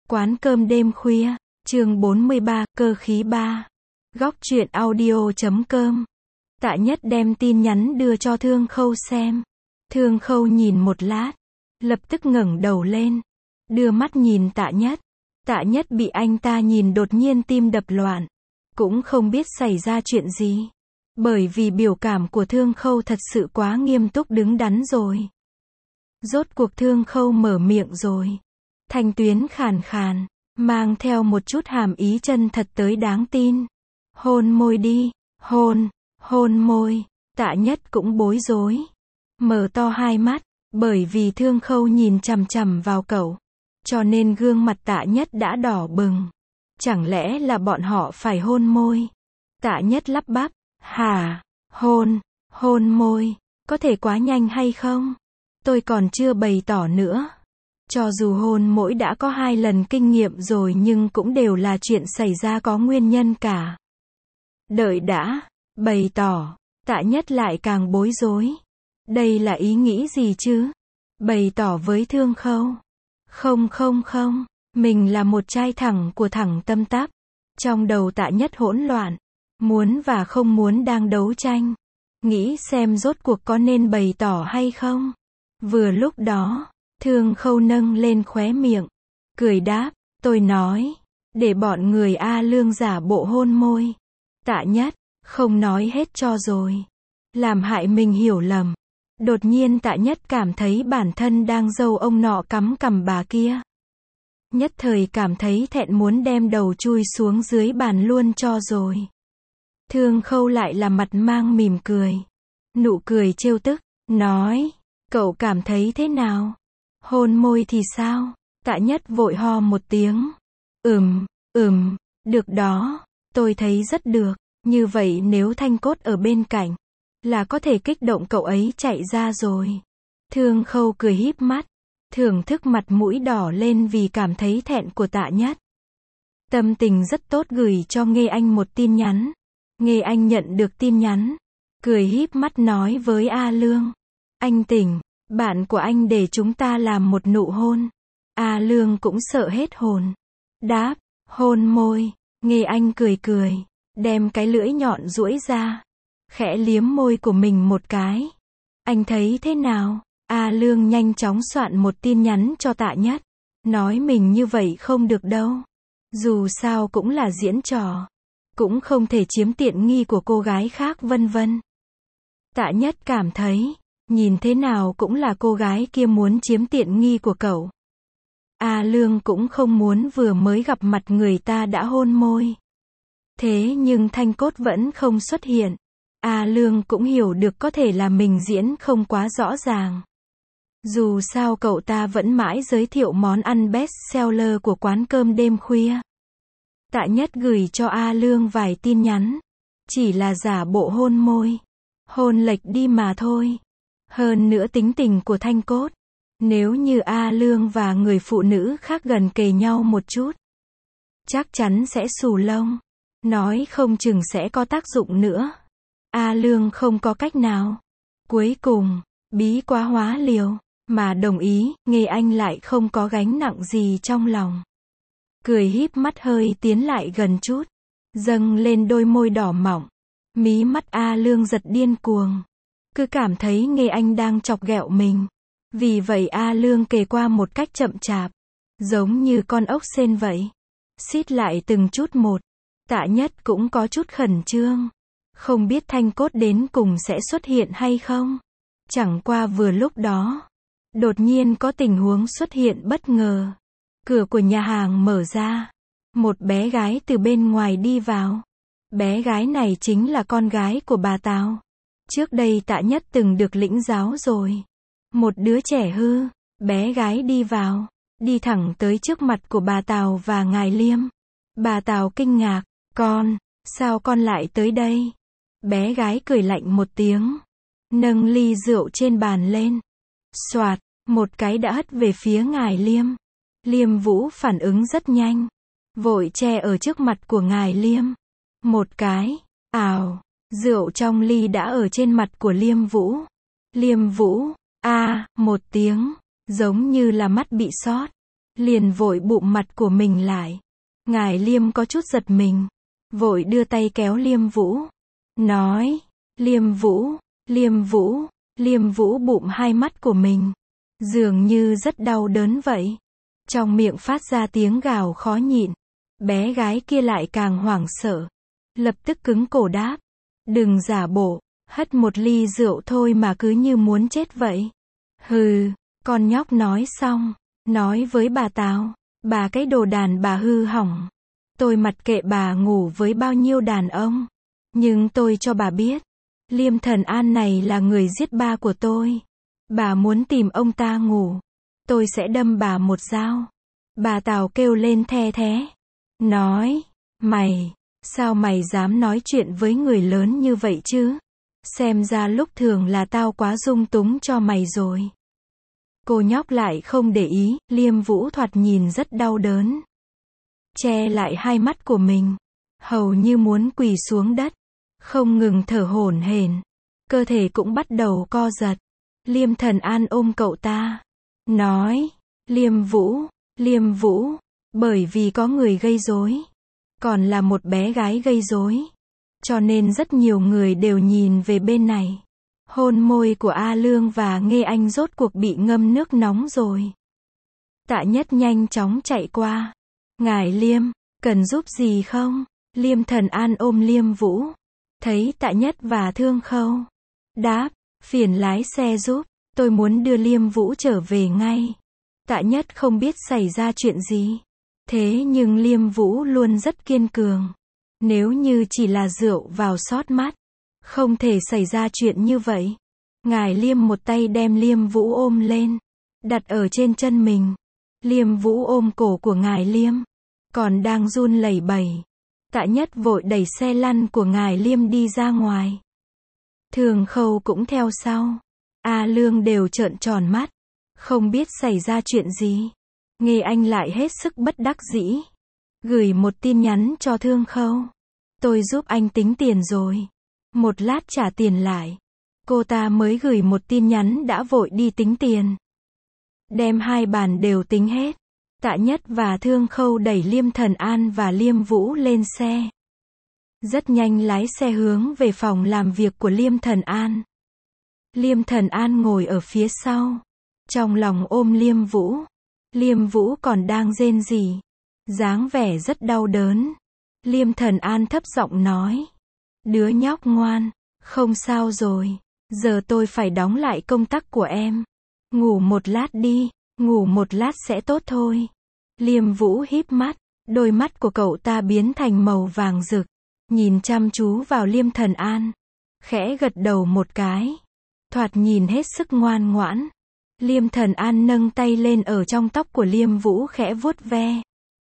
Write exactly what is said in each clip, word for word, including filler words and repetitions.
Quán cơm đêm khuya, chương bốn mươi ba, cơ khí ba. Góc truyện audio chấm com. Tạ Nhất đem tin nhắn đưa cho Thương Khâu xem. Thương Khâu nhìn một lát, lập tức ngẩng đầu lên, đưa mắt nhìn Tạ Nhất. Tạ Nhất bị anh ta nhìn đột nhiên tim đập loạn, cũng không biết xảy ra chuyện gì. Bởi vì biểu cảm của Thương Khâu thật sự quá nghiêm túc đứng đắn rồi. Rốt cuộc Thương Khâu mở miệng rồi. Thanh tuyến khàn khàn, mang theo một chút hàm ý chân thật tới đáng tin. Hôn môi đi, hôn, hôn môi. Tạ Nhất cũng bối rối, mở to hai mắt, bởi vì Thương Khâu nhìn chằm chằm vào cậu, cho nên gương mặt Tạ Nhất đã đỏ bừng. Chẳng lẽ là bọn họ phải hôn môi? Tạ Nhất lắp bắp, hả, hôn, hôn môi, có thể quá nhanh hay không? Tôi còn chưa bày tỏ nữa. Cho dù hôn mỗi đã có hai lần kinh nghiệm rồi nhưng cũng đều là chuyện xảy ra có nguyên nhân cả. Đợi đã, bày tỏ. Tạ Nhất lại càng bối rối. Đây là ý nghĩ gì chứ? Bày tỏ với Thương Khâu. Không không không, mình là một trai thẳng của thẳng tâm tắp. Trong đầu Tạ Nhất hỗn loạn, muốn và không muốn đang đấu tranh. Nghĩ xem rốt cuộc có nên bày tỏ hay không? Vừa lúc đó, Thương Khâu nâng lên khóe miệng, cười đáp, tôi nói, để bọn người A Lương giả bộ hôn môi. Tạ Nhất, không nói hết cho rồi. Làm hại mình hiểu lầm. Đột nhiên Tạ Nhất cảm thấy bản thân đang dâu ông nọ cắm cằm bà kia. Nhất thời cảm thấy thẹn muốn đem đầu chui xuống dưới bàn luôn cho rồi. Thương Khâu lại là mặt mang mỉm cười. Nụ cười trêu tức, nói, cậu cảm thấy thế nào? Hôn môi thì sao? Tạ Nhất vội ho một tiếng. Ừm, ừm, được đó, tôi thấy rất được. Như vậy nếu Thanh Cốt ở bên cạnh, là có thể kích động cậu ấy chạy ra rồi. Thương Khâu cười híp mắt, thưởng thức mặt mũi đỏ lên vì cảm thấy thẹn của Tạ Nhất. Tâm tình rất tốt gửi cho Nghê Anh một tin nhắn. Nghê Anh nhận được tin nhắn, cười híp mắt nói với A Lương. Anh tỉnh, bạn của anh để chúng ta làm một nụ hôn. A Lương cũng sợ hết hồn. Đáp, hôn môi. Nghê Anh cười cười, đem cái lưỡi nhọn duỗi ra, khẽ liếm môi của mình một cái. Anh thấy thế nào? A Lương nhanh chóng soạn một tin nhắn cho Tạ Nhất, nói mình như vậy không được đâu. Dù sao cũng là diễn trò, cũng không thể chiếm tiện nghi của cô gái khác vân vân. Tạ Nhất cảm thấy, nhìn thế nào cũng là cô gái kia muốn chiếm tiện nghi của cậu. A Lương cũng không muốn vừa mới gặp mặt người ta đã hôn môi. Thế nhưng Thanh Cốt vẫn không xuất hiện. A Lương cũng hiểu được có thể là mình diễn không quá rõ ràng. Dù sao cậu ta vẫn mãi giới thiệu món ăn best seller của quán cơm đêm khuya. Tạ Nhất gửi cho A Lương vài tin nhắn. Chỉ là giả bộ hôn môi. Hôn lệch đi mà thôi. Hơn nữa tính tình của Thanh Cốt. Nếu như A Lương và người phụ nữ khác gần kề nhau một chút, chắc chắn sẽ xù lông. Nói không chừng sẽ có tác dụng nữa. A Lương không có cách nào. Cuối cùng, bí quá hóa liều, mà đồng ý, Nghê Anh lại không có gánh nặng gì trong lòng. Cười híp mắt hơi tiến lại gần chút, dâng lên đôi môi đỏ mọng. Mí mắt A Lương giật điên cuồng. Cứ cảm thấy Nghê Anh đang chọc ghẹo mình. Vì vậy A Lương kề qua một cách chậm chạp, giống như con ốc sên vậy. Xít lại từng chút một. Tạ Nhất cũng có chút khẩn trương. Không biết Thanh Cốt đến cùng sẽ xuất hiện hay không. Chẳng qua vừa lúc đó, đột nhiên có tình huống xuất hiện bất ngờ. Cửa của nhà hàng mở ra. Một bé gái từ bên ngoài đi vào. Bé gái này chính là con gái của bà Tào. Trước đây Tạ Nhất từng được lĩnh giáo rồi. Một đứa trẻ hư. Bé gái đi vào, đi thẳng tới trước mặt của bà Tào và ngài Liêm. Bà Tào kinh ngạc. Con, sao con lại tới đây? Bé gái cười lạnh một tiếng, nâng ly rượu trên bàn lên. Soạt, một cái đã hất về phía ngài Liêm. Liêm Vũ phản ứng rất nhanh, vội che ở trước mặt của ngài Liêm. Một cái, ào, rượu trong ly đã ở trên mặt của Liêm Vũ. Liêm Vũ, a, à, một tiếng, giống như là mắt bị sót. liền vội bụm mặt của mình lại. Ngải Liêm có chút giật mình, vội đưa tay kéo Liêm Vũ, nói, Liêm Vũ, Liêm Vũ, Liêm Vũ bụm hai mắt của mình, dường như rất đau đớn vậy. Trong miệng phát ra tiếng gào khó nhịn, bé gái kia lại càng hoảng sợ, lập tức cứng cổ đáp, đừng giả bộ, hất một ly rượu thôi mà cứ như muốn chết vậy. Hừ, con nhóc nói xong, nói với bà Tào, bà cái đồ đàn bà hư hỏng. Tôi mặc kệ bà ngủ với bao nhiêu đàn ông, nhưng tôi cho bà biết, Liêm Thần An này là người giết ba của tôi. Bà muốn tìm ông ta ngủ, tôi sẽ đâm bà một dao. Bà Tào kêu lên the thé, nói, mày, sao mày dám nói chuyện với người lớn như vậy chứ? Xem ra lúc thường là tao quá dung túng cho mày rồi. Cô nhóc lại không để ý, Liêm Vũ thoạt nhìn rất đau đớn, che lại hai mắt của mình, hầu như muốn quỳ xuống đất, không ngừng thở hổn hển, cơ thể cũng bắt đầu co giật. Liêm Thần An ôm cậu ta, nói, Liêm Vũ, Liêm Vũ, bởi vì có người gây rối, còn là một bé gái gây rối, cho nên rất nhiều người đều nhìn về bên này. Hôn môi của A Lương và Nghê Anh rốt cuộc bị ngâm nước nóng rồi. Tạ Nhất nhanh chóng chạy qua. Ngải Liêm, cần giúp gì không? Liêm Thần An ôm Liêm Vũ. Thấy Tạ Nhất và Thương Khâu. Đáp, phiền lái xe giúp, tôi muốn đưa Liêm Vũ trở về ngay. Tạ Nhất không biết xảy ra chuyện gì. Thế nhưng Liêm Vũ luôn rất kiên cường. Nếu như chỉ là rượu vào sót mắt, không thể xảy ra chuyện như vậy. Ngải Liêm một tay đem Liêm Vũ ôm lên, đặt ở trên chân mình. Liêm Vũ ôm cổ của Ngải Liêm, còn đang run lẩy bẩy. Tạ Nhất vội đẩy xe lăn của Ngải Liêm đi ra ngoài. Thường Khâu cũng theo sau. A Lương đều trợn tròn mắt, không biết xảy ra chuyện gì. Nghê Anh lại hết sức bất đắc dĩ, gửi một tin nhắn cho Thương Khâu. Tôi giúp anh tính tiền rồi. Một lát trả tiền lại. Cô ta mới gửi một tin nhắn đã vội đi tính tiền. Đem hai bàn đều tính hết. Tạ Nhất và Thương Khâu đẩy Liêm Thần An và Liêm Vũ lên xe. Rất nhanh lái xe hướng về phòng làm việc của Liêm Thần An. Liêm Thần An ngồi ở phía sau, trong lòng ôm Liêm Vũ. Liêm Vũ còn đang rên rỉ, dáng vẻ rất đau đớn. Liêm Thần An thấp giọng nói, đứa nhóc ngoan, không sao rồi, giờ tôi phải đóng lại công tắc của em. Ngủ một lát đi, ngủ một lát sẽ tốt thôi. Liêm Vũ híp mắt, đôi mắt của cậu ta biến thành màu vàng rực, nhìn chăm chú vào Liêm Thần An, khẽ gật đầu một cái, thoạt nhìn hết sức ngoan ngoãn. Liêm Thần An nâng tay lên ở trong tóc của Liêm Vũ khẽ vuốt ve,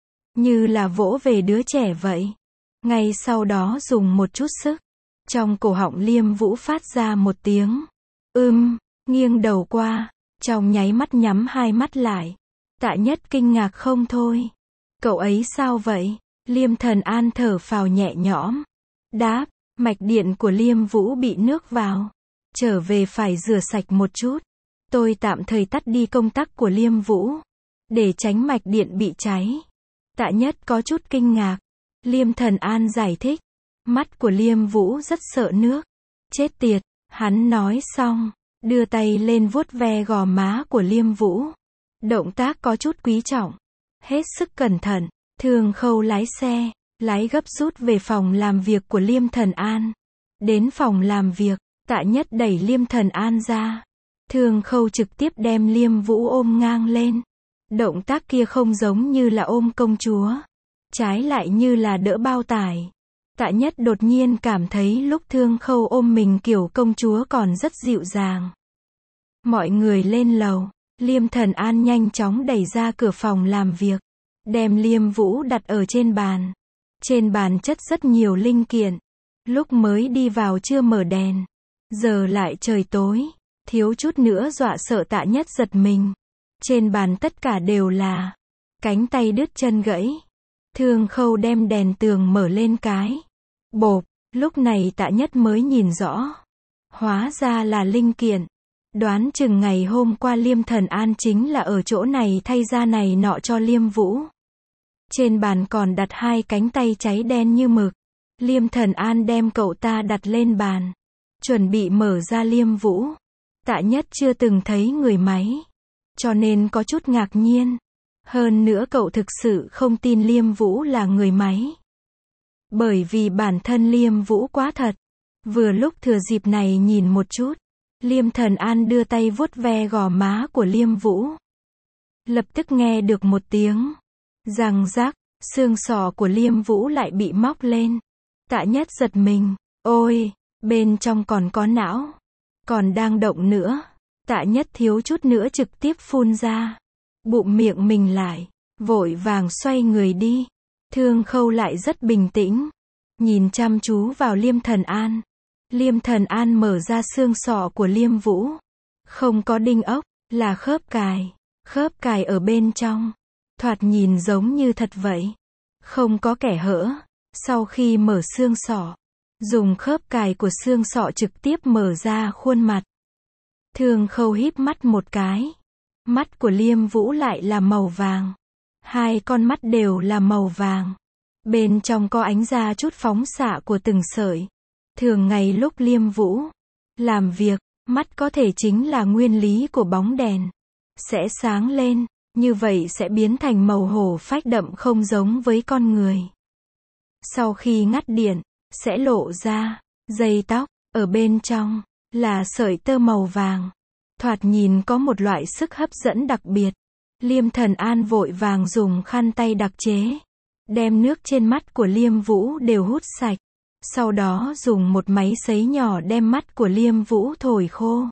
như là vỗ về đứa trẻ vậy. Ngay sau đó dùng một chút sức, trong cổ họng Liêm Vũ phát ra một tiếng ưm, nghiêng đầu qua, trong nháy mắt nhắm hai mắt lại. Tạ Nhất kinh ngạc không thôi. Cậu ấy sao vậy? Liêm Thần An thở phào nhẹ nhõm, đáp, mạch điện của Liêm Vũ bị nước vào, trở về phải rửa sạch một chút. Tôi tạm thời tắt đi công tắc của Liêm Vũ, để tránh mạch điện bị cháy. Tạ Nhất có chút kinh ngạc. Liêm Thần An giải thích, mắt của Liêm Vũ rất sợ nước. Chết tiệt, hắn nói xong, đưa tay lên vuốt ve gò má của Liêm Vũ. Động tác có chút quý trọng, hết sức cẩn thận. Thường Khâu lái xe, lái gấp rút về phòng làm việc của Liêm Thần An. Đến phòng làm việc, Tạ Nhất đẩy Liêm Thần An ra. Thường Khâu trực tiếp đem Liêm Vũ ôm ngang lên. Động tác kia không giống như là ôm công chúa, trái lại như là đỡ bao tải. Tạ Nhất đột nhiên cảm thấy lúc Thương Khâu ôm mình kiểu công chúa còn rất dịu dàng. Mọi người lên lầu, Liêm Thần An nhanh chóng đẩy ra cửa phòng làm việc, đem Liêm Vũ đặt ở trên bàn. Trên bàn chất rất nhiều linh kiện. Lúc mới đi vào chưa mở đèn, giờ lại trời tối, thiếu chút nữa dọa sợ Tạ Nhất giật mình. Trên bàn tất cả đều là cánh tay đứt chân gãy. Thương Khâu đem đèn tường mở lên cái bộp, lúc này Tạ Nhất mới nhìn rõ, hóa ra là linh kiện. Đoán chừng ngày hôm qua Liêm Thần An chính là ở chỗ này thay ra này nọ cho Liêm Vũ. Trên bàn còn đặt hai cánh tay cháy đen như mực. Liêm Thần An đem cậu ta đặt lên bàn, chuẩn bị mở ra Liêm Vũ. Tạ Nhất chưa từng thấy người máy, cho nên có chút ngạc nhiên. Hơn nữa cậu thực sự không tin Liêm Vũ là người máy. Bởi vì bản thân Liêm Vũ quá thật. Vừa lúc thừa dịp này nhìn một chút, Liêm Thần An đưa tay vuốt ve gò má của Liêm Vũ. Lập tức nghe được một tiếng răng rắc, xương sọ của Liêm Vũ lại bị móc lên. Tạ Nhất giật mình, ôi, bên trong còn có não, còn đang động nữa. Tạ Nhất thiếu chút nữa trực tiếp phun ra. Bụm miệng mình lại, vội vàng xoay người đi. Thương Khâu lại rất bình tĩnh, nhìn chăm chú vào Liêm Thần An. Liêm Thần An mở ra xương sọ của Liêm Vũ. Không có đinh ốc, là khớp cài. Khớp cài ở bên trong. Thoạt nhìn giống như thật vậy. Không có kẻ hở. Sau khi mở xương sọ, dùng khớp cài của xương sọ trực tiếp mở ra khuôn mặt. Thương Khâu híp mắt một cái. Mắt của Liêm Vũ lại là màu vàng. Hai con mắt đều là màu vàng. Bên trong có ánh ra chút phóng xạ của từng sợi. Thường ngày lúc Liêm Vũ làm việc, mắt có thể chính là nguyên lý của bóng đèn. Sẽ sáng lên, như vậy sẽ biến thành màu hổ phách đậm không giống với con người. Sau khi ngắt điện, sẽ lộ ra dây tóc, ở bên trong là sợi tơ màu vàng. Thoạt nhìn có một loại sức hấp dẫn đặc biệt. Liêm Thần An vội vàng dùng khăn tay đặc chế, đem nước trên mắt của Liêm Vũ đều hút sạch. Sau đó dùng một máy sấy nhỏ đem mắt của Liêm Vũ thổi khô.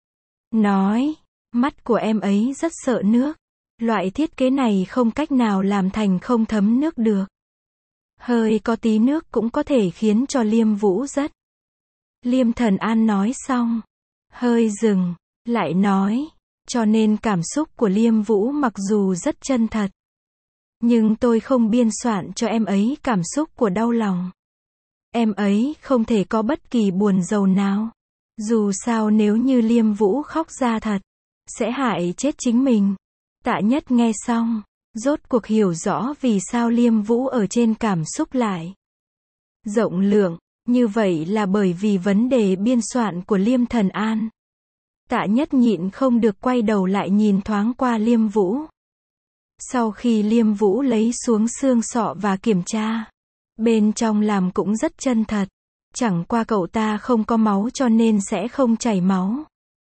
Nói, mắt của em ấy rất sợ nước. Loại thiết kế này không cách nào làm thành không thấm nước được. Hơi có tí nước cũng có thể khiến cho Liêm Vũ rất. Liêm Thần An nói xong, hơi dừng, lại nói, cho nên cảm xúc của Liêm Vũ mặc dù rất chân thật. Nhưng tôi không biên soạn cho em ấy cảm xúc của đau lòng. Em ấy không thể có bất kỳ buồn rầu nào. Dù sao nếu như Liêm Vũ khóc ra thật, sẽ hại chết chính mình. Tạ Nhất nghe xong, rốt cuộc hiểu rõ vì sao Liêm Vũ ở trên cảm xúc lại rộng lượng, như vậy là bởi vì vấn đề biên soạn của Liêm Thần An. Tạ Nhất nhịn không được quay đầu lại nhìn thoáng qua Liêm Vũ. Sau khi Liêm Vũ lấy xuống xương sọ và kiểm tra, bên trong làm cũng rất chân thật. Chẳng qua cậu ta không có máu cho nên sẽ không chảy máu.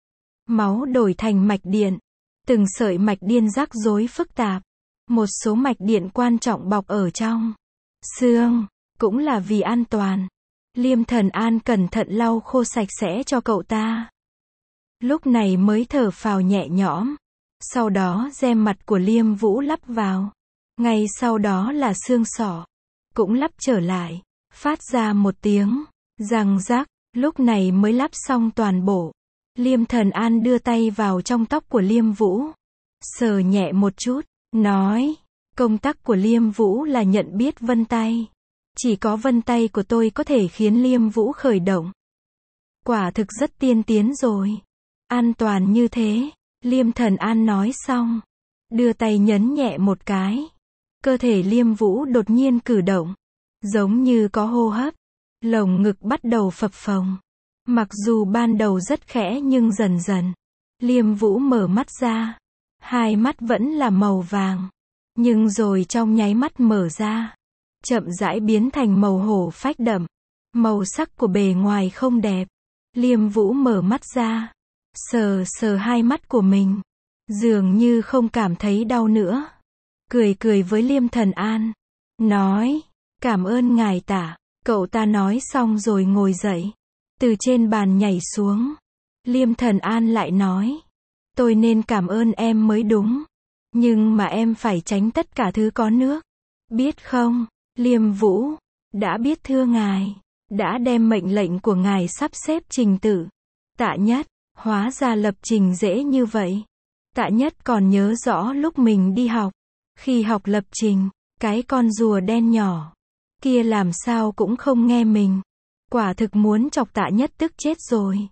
Máu đổi thành mạch điện. Từng sợi mạch điện rắc rối phức tạp. Một số mạch điện quan trọng bọc ở trong xương, cũng là vì an toàn. Liêm Thần An cẩn thận lau khô sạch sẽ cho cậu ta. Lúc này mới thở phào nhẹ nhõm. Sau đó gem mặt của Liêm Vũ lắp vào. Ngay sau đó là xương sọ. Cũng lắp trở lại. Phát ra một tiếng răng rắc. Lúc này mới lắp xong toàn bộ. Liêm Thần An đưa tay vào trong tóc của Liêm Vũ. Sờ nhẹ một chút. Nói. Công tắc của Liêm Vũ là nhận biết vân tay. Chỉ có vân tay của tôi có thể khiến Liêm Vũ khởi động. Quả thực rất tiên tiến rồi. An toàn như thế. Liêm Thần An nói xong. Đưa tay nhấn nhẹ một cái. Cơ thể Liêm Vũ đột nhiên cử động. Giống như có hô hấp. Lồng ngực bắt đầu phập phồng. Mặc dù ban đầu rất khẽ nhưng dần dần. Liêm Vũ mở mắt ra. Hai mắt vẫn là màu vàng. Nhưng rồi trong nháy mắt mở ra. Chậm rãi biến thành màu hổ phách đậm. Màu sắc của bề ngoài không đẹp. Liêm Vũ mở mắt ra. Sờ sờ hai mắt của mình. Dường như không cảm thấy đau nữa. Cười cười với Liêm Thần An. Nói. Cảm ơn ngài Tạ. Cậu ta nói xong rồi ngồi dậy. Từ trên bàn nhảy xuống. Liêm Thần An lại nói. Tôi nên cảm ơn em mới đúng. Nhưng mà em phải tránh tất cả thứ có nước. Biết không, Liêm Vũ. Đã biết thưa ngài. Đã đem mệnh lệnh của ngài sắp xếp trình tự. Tạ Nhất. Hóa ra lập trình dễ như vậy. Tạ Nhất còn nhớ rõ lúc mình đi học. Khi học lập trình, cái con rùa đen nhỏ kia làm sao cũng không nghe mình. Quả thực muốn chọc Tạ Nhất tức chết rồi.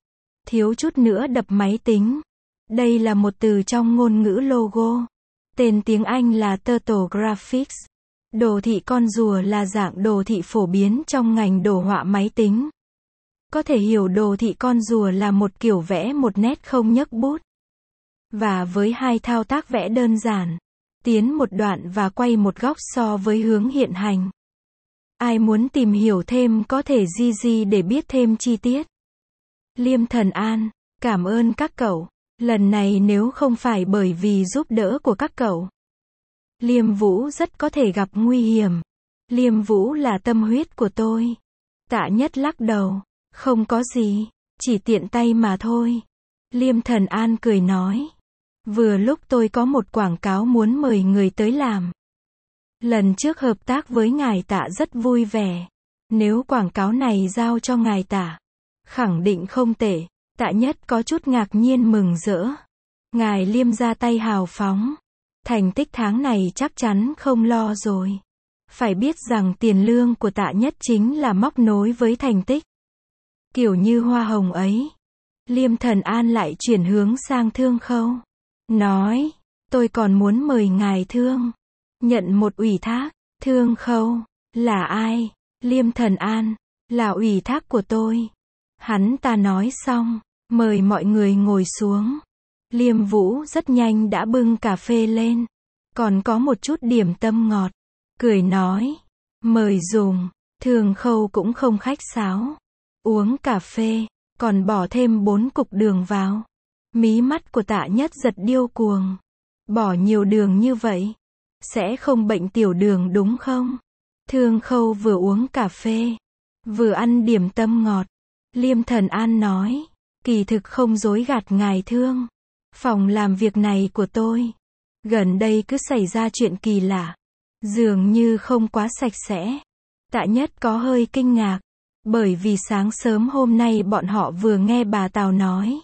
thiếu chút nữa đập máy tính. Đây là một từ trong ngôn ngữ logo. Tên tiếng Anh là Turtle Graphics. Đồ thị con rùa là dạng đồ thị phổ biến trong ngành đồ họa máy tính. Có thể hiểu đồ thị con rùa là một kiểu vẽ một nét không nhấc bút. Và với hai thao tác vẽ đơn giản, tiến một đoạn và quay một góc so với hướng hiện hành. Ai muốn tìm hiểu thêm có thể gi gi để biết thêm chi tiết. Liêm Thần An, cảm ơn các cậu. Lần này nếu không phải bởi vì giúp đỡ của các cậu, Liêm Vũ rất có thể gặp nguy hiểm. Liêm Vũ là tâm huyết của tôi. Tạ Nhất lắc đầu. Không có gì, chỉ tiện tay mà thôi. Liêm Thần An cười nói. Vừa lúc tôi có một quảng cáo muốn mời người tới làm. Lần trước hợp tác với ngài Tạ rất vui vẻ. Nếu quảng cáo này giao cho ngài Tạ, khẳng định không tệ. Tạ Nhất có chút ngạc nhiên mừng rỡ. Ngài Liêm ra tay hào phóng. Thành tích tháng này chắc chắn không lo rồi. Phải biết rằng tiền lương của Tạ Nhất chính là móc nối với thành tích. Kiểu như hoa hồng ấy. Liêm Thần An lại chuyển hướng sang Thương Khâu. Nói, tôi còn muốn mời ngài Thương nhận một ủy thác. Thương Khâu, là ai? Liêm Thần An, là ủy thác của tôi. Hắn ta nói xong, mời mọi người ngồi xuống. Liêm Vũ rất nhanh đã bưng cà phê lên. Còn có một chút điểm tâm ngọt. Cười nói, mời dùng. Thương Khâu cũng không khách sáo. Uống cà phê, còn bỏ thêm bốn cục đường vào. Mí mắt của Tạ Nhất giật điêu cuồng. Bỏ nhiều đường như vậy, sẽ không bệnh tiểu đường đúng không? Thương Khâu vừa uống cà phê, vừa ăn điểm tâm ngọt. Liêm Thần An nói, kỳ thực không dối gạt ngài Thương. Phòng làm việc này của tôi, gần đây cứ xảy ra chuyện kỳ lạ. Dường như không quá sạch sẽ. Tạ Nhất có hơi kinh ngạc. Bởi vì sáng sớm hôm nay bọn họ vừa nghe bà Tào nói.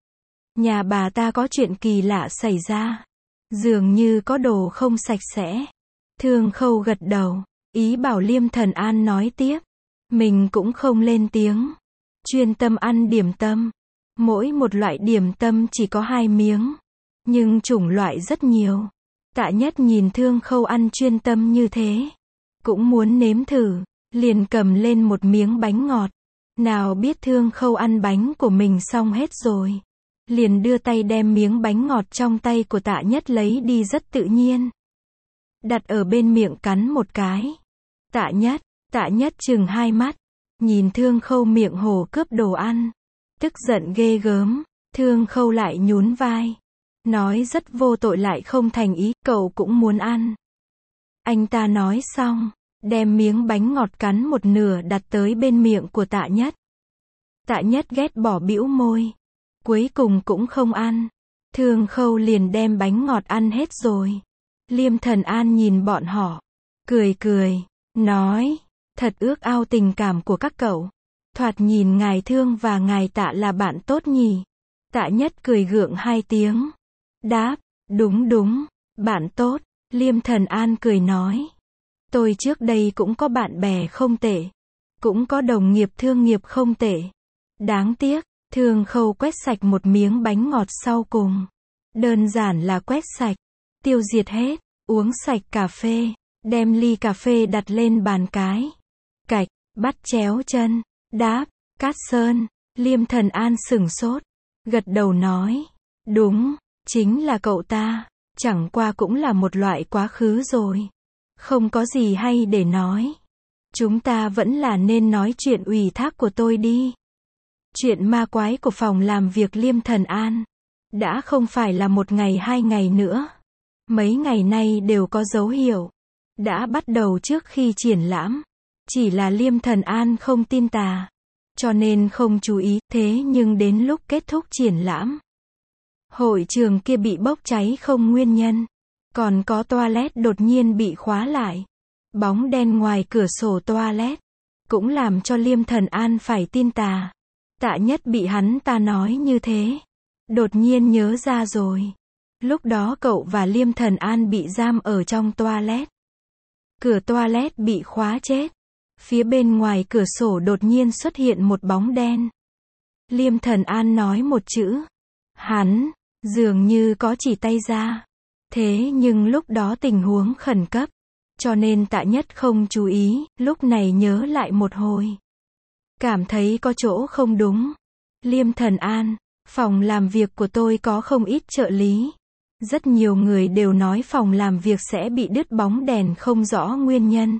Nhà bà ta có chuyện kỳ lạ xảy ra. Dường như có đồ không sạch sẽ. Thương Khâu gật đầu. Ý bảo Liêm Thần An nói tiếp. Mình cũng không lên tiếng. Chuyên tâm ăn điểm tâm. Mỗi một loại điểm tâm chỉ có hai miếng. Nhưng chủng loại rất nhiều. Tạ Nhất nhìn Thương Khâu ăn chuyên tâm như thế. Cũng muốn nếm thử. Liền cầm lên một miếng bánh ngọt. Nào biết Thương Khâu ăn bánh của mình xong hết rồi. Liền đưa tay đem miếng bánh ngọt trong tay của Tạ Nhất lấy đi rất tự nhiên. Đặt ở bên miệng cắn một cái. Tạ Nhất, Tạ Nhất chừng hai mắt. Nhìn Thương Khâu miệng hổ cướp đồ ăn. Tức giận ghê gớm. Thương Khâu lại nhún vai. Nói rất vô tội lại không thành ý, cậu cũng muốn ăn. Anh ta nói xong. Đem miếng bánh ngọt cắn một nửa đặt tới bên miệng của Tạ Nhất. Tạ Nhất ghét bỏ bĩu môi. Cuối cùng cũng không ăn. Thương Khâu liền đem bánh ngọt ăn hết rồi. Liêm Thần An nhìn bọn họ. Cười cười. Nói. Thật ước ao tình cảm của các cậu. Thoạt nhìn ngài Thương và ngài Tạ là bạn tốt nhỉ. Tạ Nhất cười gượng hai tiếng. Đáp. Đúng đúng. Bạn tốt. Liêm Thần An cười nói. Tôi trước đây cũng có bạn bè không tệ. Cũng có đồng nghiệp thương nghiệp không tệ. Đáng tiếc, Thương Khâu quét sạch một miếng bánh ngọt sau cùng. Đơn giản là quét sạch. Tiêu diệt hết. Uống sạch cà phê. Đem ly cà phê đặt lên bàn cái. Cạch, bắt chéo chân. Đáp, Cát Sơn. Liêm Thần An sửng sốt. Gật đầu nói. Đúng, chính là cậu ta. Chẳng qua cũng là một loại quá khứ rồi. Không có gì hay để nói. Chúng ta vẫn là nên nói chuyện ủy thác của tôi đi. Chuyện ma quái của phòng làm việc Liêm Thần An. Đã không phải là một ngày hai ngày nữa. Mấy ngày nay đều có dấu hiệu. Đã bắt đầu trước khi triển lãm. Chỉ là Liêm Thần An không tin tà. Cho nên không chú ý. Thế nhưng đến lúc kết thúc triển lãm. Hội trường kia bị bốc cháy không nguyên nhân. Còn có toilet đột nhiên bị khóa lại. Bóng đen ngoài cửa sổ toilet. Cũng làm cho Liêm Thần An phải tin tà. Tạ Nhất bị hắn ta nói như thế. Đột nhiên nhớ ra rồi. Lúc đó cậu và Liêm Thần An bị giam ở trong toilet. Cửa toilet bị khóa chết. Phía bên ngoài cửa sổ đột nhiên xuất hiện một bóng đen. Liêm Thần An nói một chữ. Hắn, dường như có chỉ tay ra. Thế nhưng lúc đó tình huống khẩn cấp. Cho nên Tạ Nhất không chú ý, lúc này nhớ lại một hồi. Cảm thấy có chỗ không đúng. Liêm Thần An, phòng làm việc của tôi có không ít trợ lý. Rất nhiều người đều nói phòng làm việc sẽ bị đứt bóng đèn không rõ nguyên nhân.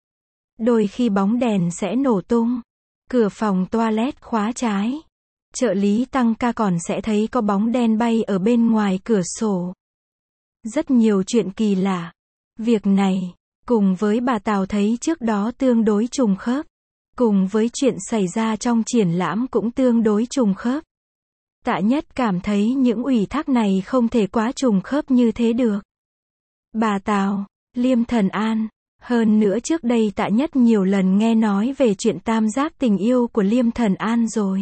Đôi khi bóng đèn sẽ nổ tung. Cửa phòng toilet khóa trái. Trợ lý tăng ca còn sẽ thấy có bóng đen bay ở bên ngoài cửa sổ. Rất nhiều chuyện kỳ lạ. Việc này, cùng với bà Tào thấy trước đó tương đối trùng khớp. Cùng với chuyện xảy ra trong triển lãm cũng tương đối trùng khớp. Tạ Nhất cảm thấy những ủy thác này không thể quá trùng khớp như thế được. Bà Tào, Liêm Thần An. Hơn nữa trước đây Tạ Nhất nhiều lần nghe nói về chuyện tam giác tình yêu của Liêm Thần An rồi.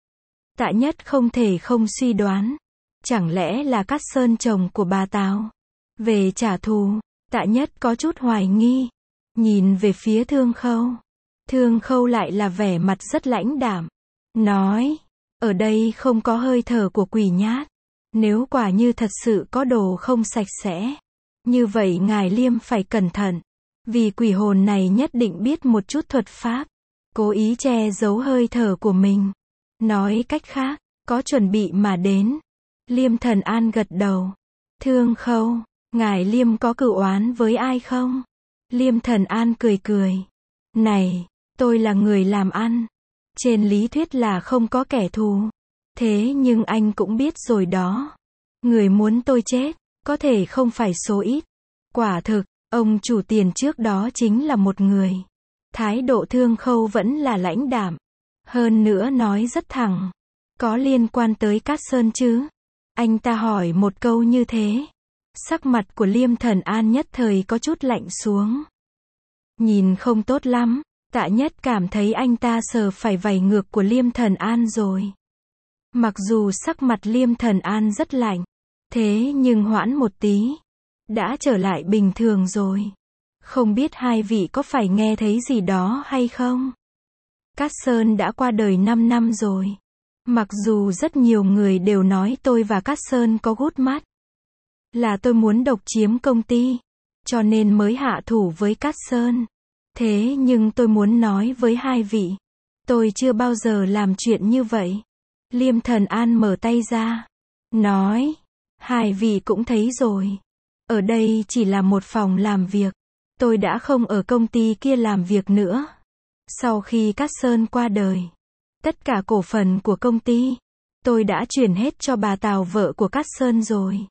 Tạ Nhất không thể không suy đoán. Chẳng lẽ là Cát Sơn chồng của bà Tào? Về trả thù, Tạ Nhất có chút hoài nghi. Nhìn về phía Thương Khâu. Thương Khâu lại là vẻ mặt rất lãnh đạm. Nói, ở đây không có hơi thở của quỷ nhát. Nếu quả như thật sự có đồ không sạch sẽ. Như vậy ngài Liêm phải cẩn thận. Vì quỷ hồn này nhất định biết một chút thuật pháp. Cố ý che giấu hơi thở của mình. Nói cách khác, có chuẩn bị mà đến. Liêm Thần An gật đầu. Thương Khâu, ngài Liêm có cửu oán với ai không? Liêm Thần An cười cười. Này, tôi là người làm ăn. Trên lý thuyết là không có kẻ thù. Thế nhưng anh cũng biết rồi đó. Người muốn tôi chết, có thể không phải số ít. Quả thực, ông chủ tiền trước đó chính là một người. Thái độ Thương Khâu vẫn là lãnh đạm. Hơn nữa nói rất thẳng. Có liên quan tới Cát Sơn chứ? Anh ta hỏi một câu như thế. Sắc mặt của Liêm Thần An nhất thời có chút lạnh xuống. Nhìn không tốt lắm. Tạ Nhất cảm thấy anh ta sờ phải vảy ngược của Liêm Thần An rồi. Mặc dù sắc mặt Liêm Thần An rất lạnh. Thế nhưng hoãn một tí. Đã trở lại bình thường rồi. Không biết hai vị có phải nghe thấy gì đó hay không? Cát Sơn đã qua đời năm năm rồi. Mặc dù rất nhiều người đều nói tôi và Cát Sơn có gút mắt. Là tôi muốn độc chiếm công ty. Cho nên mới hạ thủ với Cát Sơn. Thế nhưng tôi muốn nói với hai vị. Tôi chưa bao giờ làm chuyện như vậy. Liêm Thần An mở tay ra. Nói. Hai vị cũng thấy rồi. Ở đây chỉ là một phòng làm việc. Tôi đã không ở công ty kia làm việc nữa. Sau khi Cát Sơn qua đời. Tất cả cổ phần của công ty. Tôi đã chuyển hết cho bà Tào vợ của Cát Sơn rồi.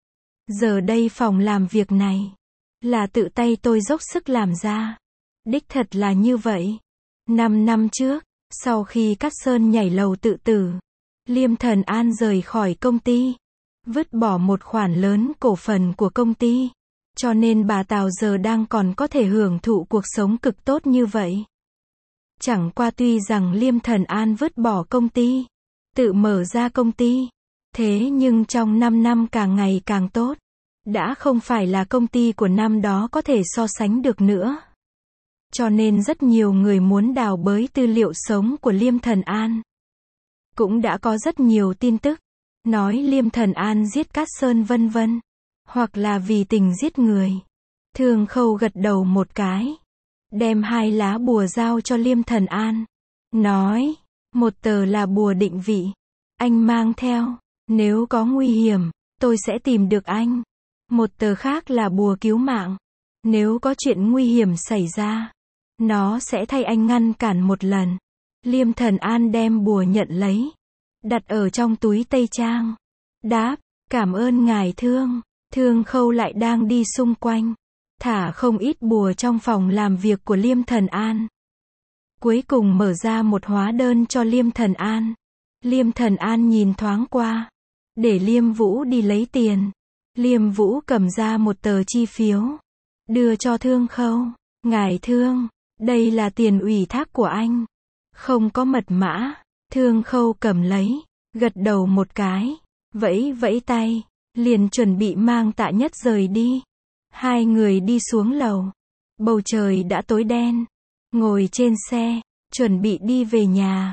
Giờ đây phòng làm việc này. Là tự tay tôi dốc sức làm ra. Đích thật là như vậy. Năm năm trước. Sau khi Cát Sơn nhảy lầu tự tử. Liêm Thần An rời khỏi công ty. Vứt bỏ một khoản lớn cổ phần của công ty. Cho nên bà Tào giờ đang còn có thể hưởng thụ cuộc sống cực tốt như vậy. Chẳng qua tuy rằng Liêm Thần An vứt bỏ công ty. Tự mở ra công ty. Thế nhưng trong năm năm càng ngày càng tốt. Đã không phải là công ty của năm đó có thể so sánh được nữa. Cho nên rất nhiều người muốn đào bới tư liệu sống của Liêm Thần An. Cũng đã có rất nhiều tin tức. Nói Liêm Thần An giết Cát Sơn vân vân. Hoặc là vì tình giết người. Thương Khâu gật đầu một cái. Đem hai lá bùa giao cho Liêm Thần An. Nói. Một tờ là bùa định vị. Anh mang theo. Nếu có nguy hiểm, tôi sẽ tìm được anh. Một tờ khác là bùa cứu mạng. Nếu có chuyện nguy hiểm xảy ra, nó sẽ thay anh ngăn cản một lần. Liêm Thần An đem bùa nhận lấy. Đặt ở trong túi tây trang. Đáp. Cảm ơn ngài Thương. Thương Khâu lại đang đi xung quanh. Thả không ít bùa trong phòng làm việc của Liêm Thần An. Cuối cùng mở ra một hóa đơn cho Liêm Thần An. Liêm Thần An nhìn thoáng qua. Để Liêm Vũ đi lấy tiền. Liêm Vũ cầm ra một tờ chi phiếu. Đưa cho Thương Khâu. Ngài Thương. Đây là tiền ủy thác của anh. Không có mật mã. Thương Khâu cầm lấy. Gật đầu một cái. Vẫy vẫy tay. Liền chuẩn bị mang Tạ Nhất rời đi. Hai người đi xuống lầu. Bầu trời đã tối đen. Ngồi trên xe. Chuẩn bị đi về nhà.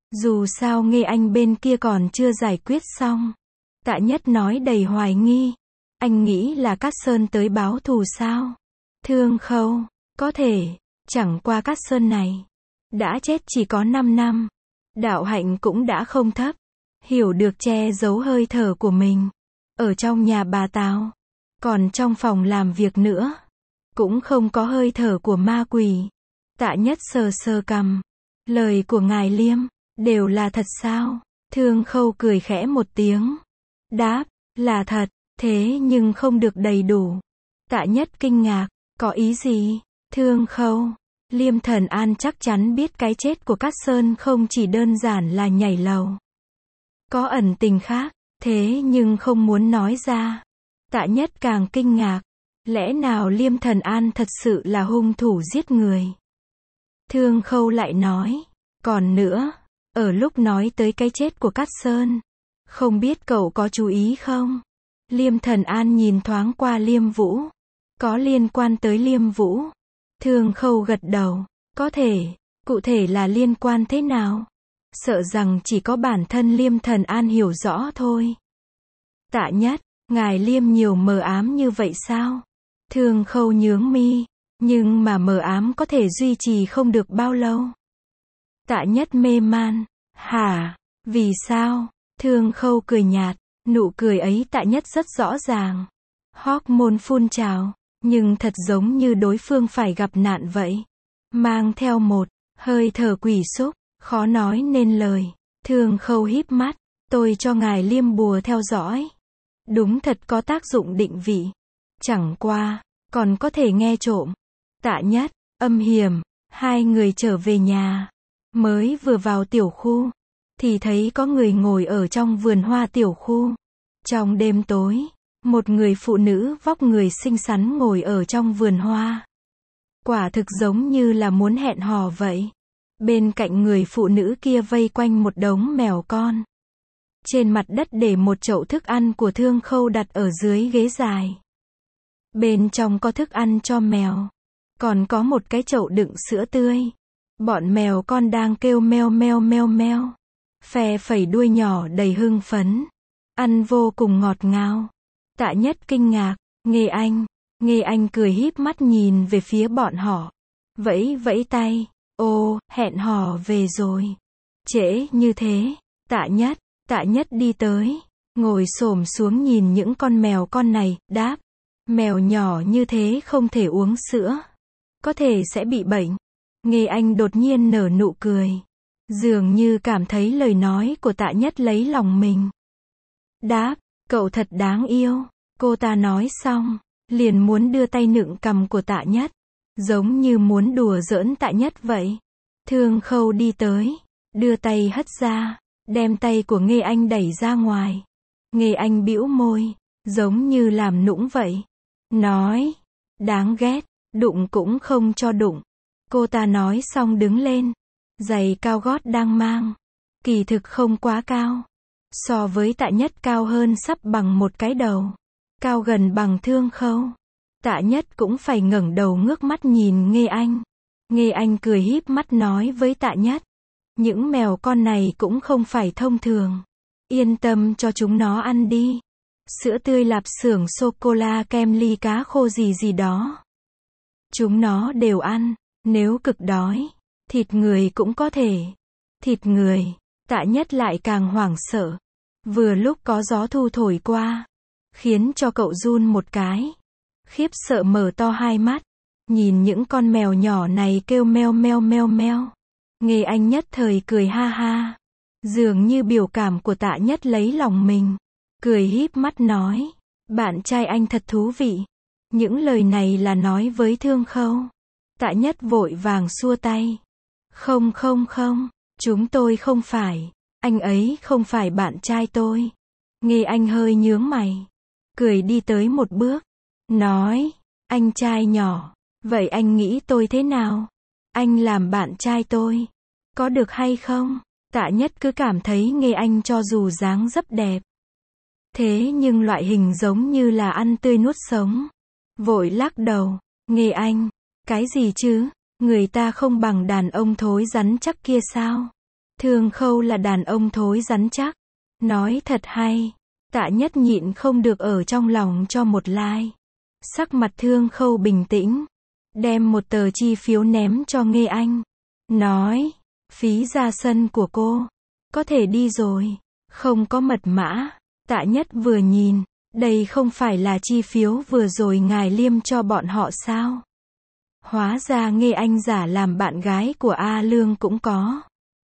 Dù sao Nghê Anh bên kia còn chưa giải quyết xong. Tạ Nhất nói đầy hoài nghi. Anh nghĩ là Cát Sơn tới báo thù sao? Thương Khâu, có thể, chẳng qua Cát Sơn này đã chết chỉ có năm năm. Đạo hạnh cũng đã không thấp, hiểu được che giấu hơi thở của mình. Ở trong nhà bà Tào, còn trong phòng làm việc nữa, cũng không có hơi thở của ma quỷ. Tạ Nhất sờ sờ cằm. Lời của ngài Liêm, đều là thật sao? Thương Khâu cười khẽ một tiếng. Đáp, là thật, thế nhưng không được đầy đủ. Tạ Nhất kinh ngạc, có ý gì? Thương Khâu, Liêm Thần An chắc chắn biết cái chết của Cát Sơn không chỉ đơn giản là nhảy lầu. Có ẩn tình khác, thế nhưng không muốn nói ra. Tạ Nhất càng kinh ngạc, lẽ nào Liêm Thần An thật sự là hung thủ giết người? Thương Khâu lại nói, còn nữa, ở lúc nói tới cái chết của Cát Sơn, không biết cậu có chú ý không? Liêm Thần An nhìn thoáng qua Liêm Vũ. Có liên quan tới Liêm Vũ. Thương Khâu gật đầu, có thể, cụ thể là liên quan thế nào? Sợ rằng chỉ có bản thân Liêm Thần An hiểu rõ thôi. Tạ Nhất, ngài Liêm nhiều mờ ám như vậy sao? Thương Khâu nhướng mi, nhưng mà mờ ám có thể duy trì không được bao lâu. Tạ Nhất mê man, hả, vì sao? Thương Khâu cười nhạt, nụ cười ấy Tạ Nhất rất rõ ràng. Hormone phun trào, nhưng thật giống như đối phương phải gặp nạn vậy. Mang theo một hơi thở quỷ xúc, khó nói nên lời. Thương Khâu híp mắt, tôi cho ngài Liêm bùa theo dõi. Đúng thật có tác dụng định vị. Chẳng qua, còn có thể nghe trộm. Tạ Nhất, âm hiểm, hai người trở về nhà. Mới vừa vào tiểu khu, thì thấy có người ngồi ở trong vườn hoa tiểu khu. Trong đêm tối, một người phụ nữ vóc người xinh xắn ngồi ở trong vườn hoa. Quả thực giống như là muốn hẹn hò vậy. Bên cạnh người phụ nữ kia vây quanh một đống mèo con. Trên mặt đất để một chậu thức ăn của Thương Khâu đặt ở dưới ghế dài. Bên trong có thức ăn cho mèo. Còn có một cái chậu đựng sữa tươi. Bọn mèo con đang kêu meo meo meo meo. Phe phẩy đuôi nhỏ đầy hưng phấn. Ăn vô cùng ngọt ngào. Tạ Nhất kinh ngạc, Nghê Anh. Nghê Anh cười híp mắt nhìn về phía bọn họ. Vẫy vẫy tay. Ô, hẹn hò về rồi. Trễ như thế. Tạ Nhất. Tạ Nhất đi tới. Ngồi xổm xuống nhìn những con mèo con này, đáp. Mèo nhỏ như thế không thể uống sữa. Có thể sẽ bị bệnh. Nghê Anh đột nhiên nở nụ cười. Dường như cảm thấy lời nói của Tạ Nhất lấy lòng mình. Đáp, cậu thật đáng yêu. Cô ta nói xong, liền muốn đưa tay nựng cằm của Tạ Nhất. Giống như muốn đùa giỡn Tạ Nhất vậy. Thương Khâu đi tới, đưa tay hất ra, đem tay của Nghê Anh đẩy ra ngoài. Nghê Anh bĩu môi, giống như làm nũng vậy. Nói, đáng ghét, đụng cũng không cho đụng. Cô ta nói xong đứng lên. Giày cao gót đang mang, kỳ thực không quá cao. So với Tạ Nhất cao hơn sắp bằng một cái đầu. Cao gần bằng Thương Khâu. Tạ Nhất cũng phải ngẩng đầu ngước mắt nhìn Nghê Anh. Nghê Anh cười híp mắt nói với Tạ Nhất. Những mèo con này cũng không phải thông thường. Yên tâm cho chúng nó ăn đi. Sữa tươi lạp xưởng sô-cô-la kem ly cá khô gì gì đó. Chúng nó đều ăn, nếu cực đói. Thịt người cũng có thể. Thịt người. Tạ Nhất lại càng hoảng sợ. Vừa lúc có gió thu thổi qua. Khiến cho cậu run một cái. Khiếp sợ mở to hai mắt. Nhìn những con mèo nhỏ này kêu meo meo meo meo. Nghê Anh nhất thời cười ha ha. Dường như biểu cảm của Tạ Nhất lấy lòng mình. Cười híp mắt nói. Bạn trai anh thật thú vị. Những lời này là nói với Thương Khâu. Tạ Nhất vội vàng xua tay. Không không không, chúng tôi không phải. Anh ấy không phải bạn trai tôi. Nghê Anh hơi nhướng mày. Cười đi tới một bước. Nói, anh trai nhỏ. Vậy anh nghĩ tôi thế nào? Anh làm bạn trai tôi. Có được hay không? Tạ Nhất cứ cảm thấy Nghê Anh cho dù dáng dấp đẹp. Thế nhưng loại hình giống như là ăn tươi nuốt sống. Vội lắc đầu. Nghê Anh, cái gì chứ? Người ta không bằng đàn ông thối rắn chắc kia sao? Thương Khâu là đàn ông thối rắn chắc. Nói thật hay. Tạ Nhất nhịn không được ở trong lòng cho một like. Sắc mặt Thương Khâu bình tĩnh. Đem một tờ chi phiếu ném cho Nghê Anh. Nói. Phí ra sân của cô. Có thể đi rồi. Không có mật mã. Tạ Nhất vừa nhìn. Đây không phải là chi phiếu vừa rồi ngài liêm cho bọn họ sao? Hóa ra Nghê Anh giả làm bạn gái của A Lương cũng có.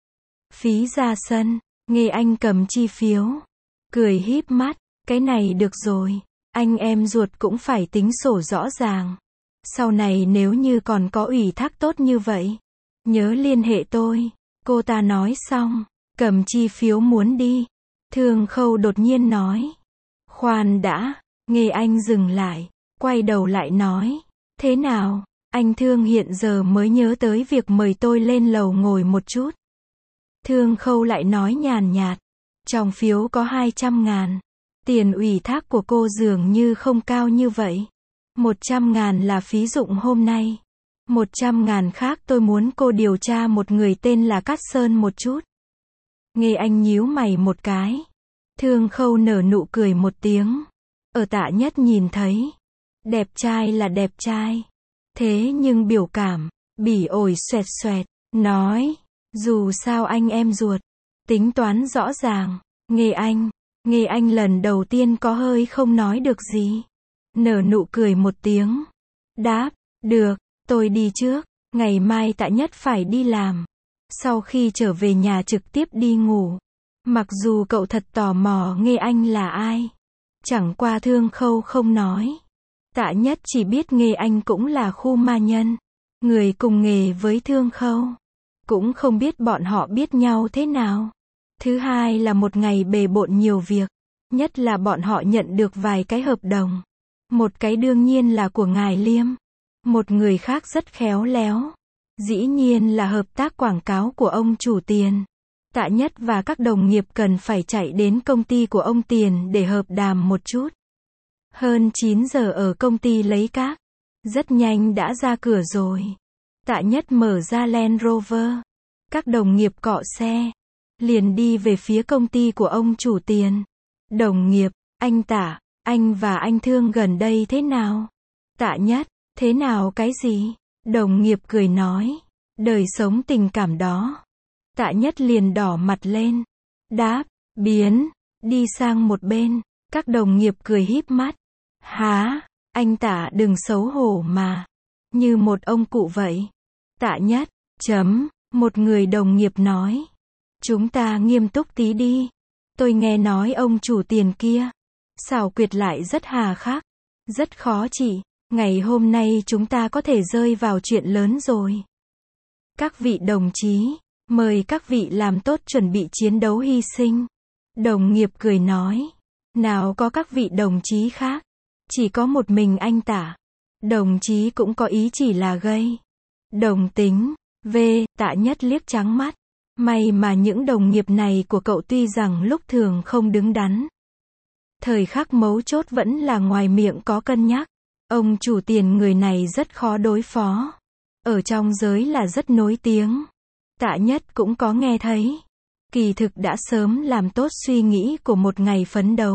Phí ra sân. Nghê Anh cầm chi phiếu. Cười híp mắt. Cái này được rồi. Anh em ruột cũng phải tính sổ rõ ràng. Sau này nếu như còn có ủy thác tốt như vậy, nhớ liên hệ tôi. Cô ta nói xong, cầm chi phiếu muốn đi. Thương Khâu đột nhiên nói. Khoan đã. Nghê Anh dừng lại, quay đầu lại nói. Thế nào, anh Thương hiện giờ mới nhớ tới việc mời tôi lên lầu ngồi một chút. Thương Khâu lại nói nhàn nhạt. Trong phiếu có hai trăm ngàn. Tiền ủy thác của cô dường như không cao như vậy. một trăm ngàn là phí dụng hôm nay. một trăm ngàn khác tôi muốn cô điều tra một người tên là Cát Sơn một chút. Nghê Anh nhíu mày một cái. Thương Khâu nở nụ cười một tiếng. Ở Tạ Nhất nhìn thấy. Đẹp trai là đẹp trai. Thế nhưng biểu cảm, bỉ ổi xoẹt xoẹt, nói. Dù sao anh em ruột. Tính toán rõ ràng. Nghê Anh. Nghê Anh lần đầu tiên có hơi không nói được gì. Nở nụ cười một tiếng. Đáp. Được, tôi đi trước. Ngày mai Tạ Nhất phải đi làm. Sau khi trở về nhà trực tiếp đi ngủ. Mặc dù cậu thật tò mò Nghê Anh là ai. Chẳng qua Thương Khâu không nói. Tạ Nhất chỉ biết Nghê Anh cũng là khu ma nhân. Người cùng nghề với Thương Khâu. Cũng không biết bọn họ biết nhau thế nào. Thứ hai là một ngày bề bộn nhiều việc. Nhất là bọn họ nhận được vài cái hợp đồng. Một cái đương nhiên là của ngài Liêm. Một người khác rất khéo léo. Dĩ nhiên là hợp tác quảng cáo của ông chủ Tiền. Tạ Nhất và các đồng nghiệp cần phải chạy đến công ty của ông Tiền để hợp đàm một chút. Hơn chín giờ ở công ty lấy cát. Rất nhanh đã ra cửa rồi. Tạ Nhất mở ra Land Rover. Các đồng nghiệp cọ xe. Liền đi về phía công ty của ông chủ Tiền. Đồng nghiệp, anh Tạ, anh và anh Thương gần đây thế nào? Tạ Nhất, thế nào cái gì? Đồng nghiệp cười nói. Đời sống tình cảm đó. Tạ Nhất liền đỏ mặt lên. Đáp, biến, đi sang một bên. Các đồng nghiệp cười híp mắt. Há, anh Tạ đừng xấu hổ mà. Như một ông cụ vậy. Tạ Nhất, chấm, một người đồng nghiệp nói. Chúng ta nghiêm túc tí đi. Tôi nghe nói ông chủ Tiền kia. Xảo quyệt lại rất hà khắc. Rất khó chỉ. Ngày hôm nay chúng ta có thể rơi vào chuyện lớn rồi. Các vị đồng chí, mời các vị làm tốt chuẩn bị chiến đấu hy sinh. Đồng nghiệp cười nói. Nào có các vị đồng chí khác. Chỉ có một mình anh Tạ. Đồng chí cũng có ý chỉ là gây đồng tính. V. Tạ Nhất liếc trắng mắt. May mà những đồng nghiệp này của cậu tuy rằng lúc thường không đứng đắn. Thời khắc mấu chốt vẫn là ngoài miệng có cân nhắc. Ông chủ Tiền người này rất khó đối phó. Ở trong giới là rất nổi tiếng. Tạ Nhất cũng có nghe thấy. Kỳ thực đã sớm làm tốt suy nghĩ của một ngày phấn đấu.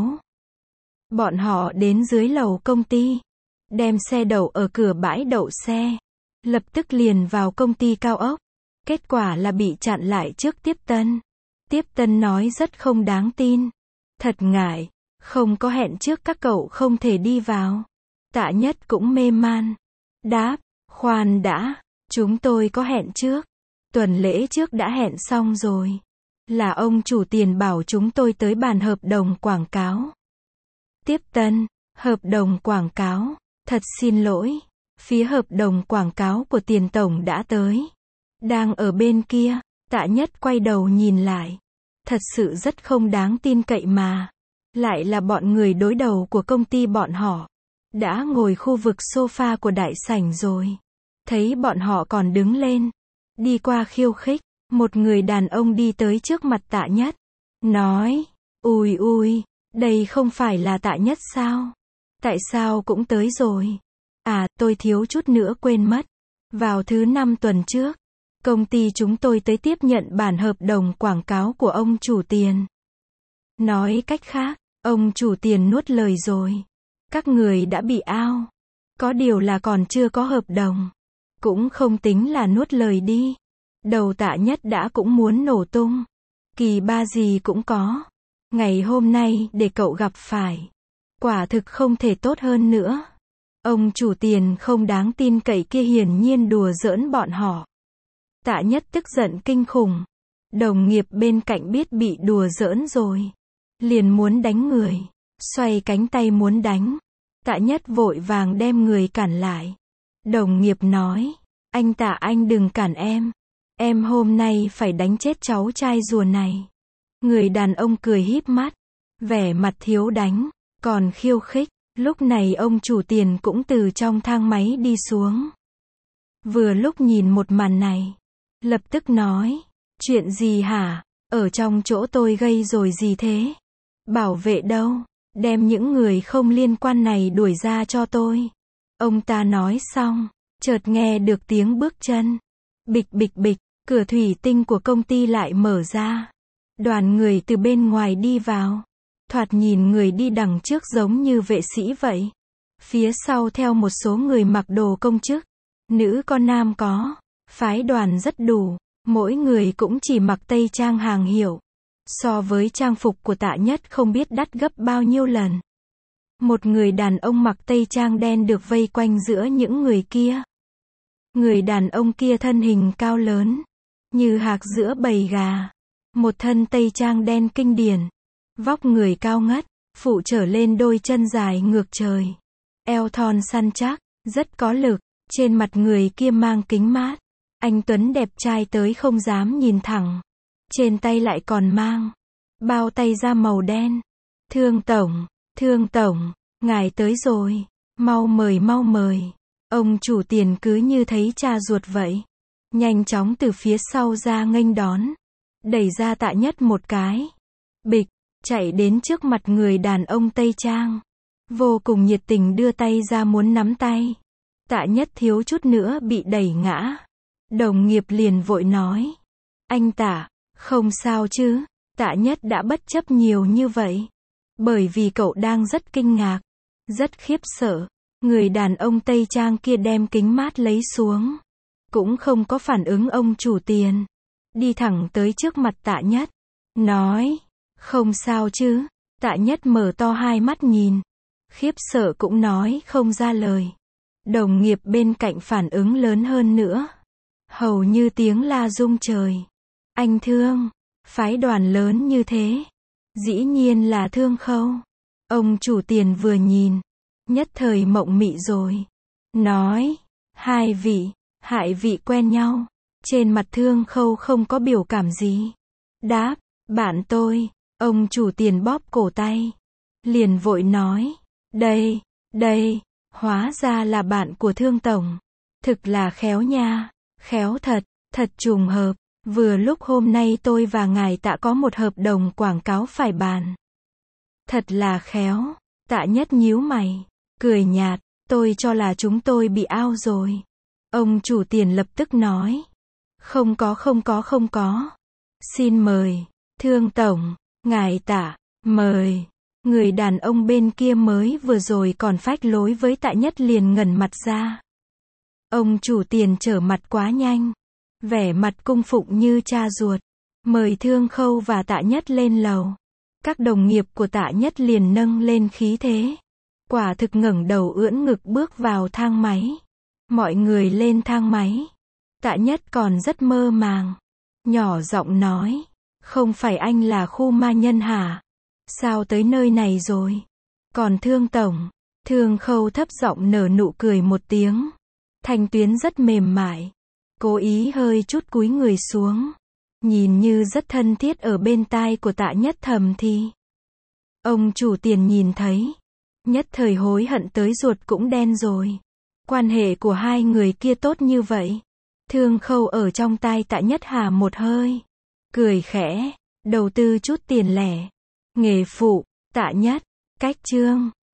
Bọn họ đến dưới lầu công ty. Đem xe đậu ở cửa bãi đậu xe. Lập tức liền vào công ty cao ốc. Kết quả là bị chặn lại trước Tiếp Tân. Tiếp Tân nói rất không đáng tin. Thật ngại, không có hẹn trước các cậu không thể đi vào. Tạ Nhất cũng mê man. Đáp, khoan đã, chúng tôi có hẹn trước. Tuần lễ trước đã hẹn xong rồi. Là ông chủ Tiền bảo chúng tôi tới bàn hợp đồng quảng cáo. Tiếp Tân, hợp đồng quảng cáo. Thật xin lỗi. Phía hợp đồng quảng cáo của Tiền Tổng đã tới. Đang ở bên kia. Tạ Nhất quay đầu nhìn lại. Thật sự rất không đáng tin cậy mà. Lại là bọn người đối đầu của công ty bọn họ. Đã ngồi khu vực sofa của đại sảnh rồi. Thấy bọn họ còn đứng lên. Đi qua khiêu khích. Một người đàn ông đi tới trước mặt Tạ Nhất. Nói. Ui ui. Đây không phải là Tạ Nhất sao? Tại sao cũng tới rồi? À, tôi thiếu chút nữa quên mất. Vào thứ năm tuần trước. Công ty chúng tôi tới tiếp nhận bản hợp đồng quảng cáo của ông chủ Tiền. Nói cách khác, ông chủ Tiền nuốt lời rồi. Các người đã bị ao. Có điều là còn chưa có hợp đồng. Cũng không tính là nuốt lời đi. Đầu Tạ Nhất đã cũng muốn nổ tung. Kỳ ba gì cũng có. Ngày hôm nay để cậu gặp phải. Quả thực không thể tốt hơn nữa. Ông chủ Tiền không đáng tin cậy kia hiển nhiên đùa giỡn bọn họ. Tạ Nhất tức giận kinh khủng. Đồng nghiệp bên cạnh biết bị đùa giỡn rồi. Liền muốn đánh người. Xoay cánh tay muốn đánh. Tạ Nhất vội vàng đem người cản lại. Đồng nghiệp nói. Anh Tạ anh đừng cản em. Em hôm nay phải đánh chết cháu trai rùa này. Người đàn ông cười híp mắt. Vẻ mặt thiếu đánh. Còn khiêu khích. Lúc này ông chủ Tiền cũng từ trong thang máy đi xuống. Vừa lúc nhìn một màn này. Lập tức nói. Chuyện gì hả? Ở trong chỗ tôi gây rồi gì thế? Bảo vệ đâu? Đem những người không liên quan này đuổi ra cho tôi. Ông ta nói xong. Chợt nghe được tiếng bước chân. Bịch bịch bịch. Cửa thủy tinh của công ty lại mở ra. Đoàn người từ bên ngoài đi vào. Thoạt nhìn người đi đằng trước giống như vệ sĩ vậy. Phía sau theo một số người mặc đồ công chức. Nữ có nam có. Phái đoàn rất đủ. Mỗi người cũng chỉ mặc tây trang hàng hiệu. So với trang phục của Tạ Nhất không biết đắt gấp bao nhiêu lần. Một người đàn ông mặc tây trang đen được vây quanh giữa những người kia. Người đàn ông kia thân hình cao lớn. Như hạc giữa bầy gà. Một thân tây trang đen kinh điển. Vóc người cao ngất. Phụ trở lên đôi chân dài ngược trời. Eo thon săn chắc. Rất có lực. Trên mặt người kia mang kính mát. Anh Tuấn đẹp trai tới không dám nhìn thẳng. Trên tay lại còn mang bao tay da màu đen. Thương tổng, thương tổng, ngài tới rồi. Mau mời mau mời. Ông chủ Tiền cứ như thấy cha ruột vậy. Nhanh chóng từ phía sau ra nghênh đón. Đẩy ra Tạ Nhất một cái. Bịch, chạy đến trước mặt người đàn ông Tây Trang. Vô cùng nhiệt tình đưa tay ra muốn nắm tay. Tạ Nhất thiếu chút nữa bị đẩy ngã. Đồng nghiệp liền vội nói. Anh Tạ, không sao chứ? Tạ Nhất đã bất chấp nhiều như vậy. Bởi vì cậu đang rất kinh ngạc. Rất khiếp sợ. Người đàn ông Tây Trang kia đem kính mát lấy xuống. Cũng không có phản ứng ông chủ Tiền. Đi thẳng tới trước mặt Tạ Nhất. Nói. Không sao chứ? Tạ Nhất mở to hai mắt nhìn. Khiếp sợ cũng nói không ra lời. Đồng nghiệp bên cạnh phản ứng lớn hơn nữa. Hầu như tiếng la rung trời. Anh Thương. Phái đoàn lớn như thế. Dĩ nhiên là Thương Khâu. Ông chủ Tiền vừa nhìn. Nhất thời mộng mị rồi. Nói. Hai vị. Hại vị quen nhau. Trên mặt Thương Khâu không có biểu cảm gì. Đáp. Bạn tôi. Ông chủ Tiền bóp cổ tay. Liền vội nói. Đây. Đây. Hóa ra là bạn của Thương tổng. Thực là khéo nha. Khéo thật. Thật trùng hợp. Vừa lúc hôm nay tôi và ngài Tạ có một hợp đồng quảng cáo phải bàn. Thật là khéo. Tạ Nhất nhíu mày. Cười nhạt. Tôi cho là chúng tôi bị ao rồi. Ông chủ Tiền lập tức nói. Không có không có không có. Xin mời. Thương tổng. Ngài Tạ. Mời. Người đàn ông bên kia mới vừa rồi còn phách lối với Tạ Nhất liền ngẩn mặt ra. Ông chủ Tiền trở mặt quá nhanh. Vẻ mặt cung phụng như cha ruột. Mời Thương Khâu và Tạ Nhất lên lầu. Các đồng nghiệp của Tạ Nhất liền nâng lên khí thế. Quả thực ngẩng đầu ưỡn ngực bước vào thang máy. Mọi người lên thang máy. Tạ Nhất còn rất mơ màng. Nhỏ giọng nói. Không phải anh là khu ma nhân hả? Sao tới nơi này rồi? Còn Thương tổng. Thương Khâu thấp giọng nở nụ cười một tiếng. Thanh tuyến rất mềm mại. Cố ý hơi chút cúi người xuống. Nhìn như rất thân thiết ở bên tai của Tạ Nhất thầm thì. Ông chủ Tiền nhìn thấy. Nhất thời hối hận tới ruột cũng đen rồi. Quan hệ của hai người kia tốt như vậy. Thương Khâu ở trong tai Tạ Nhất hà một hơi. Cười khẽ. Đầu tư chút tiền lẻ. Nghề phụ. Tạ Nhất. Cách chương.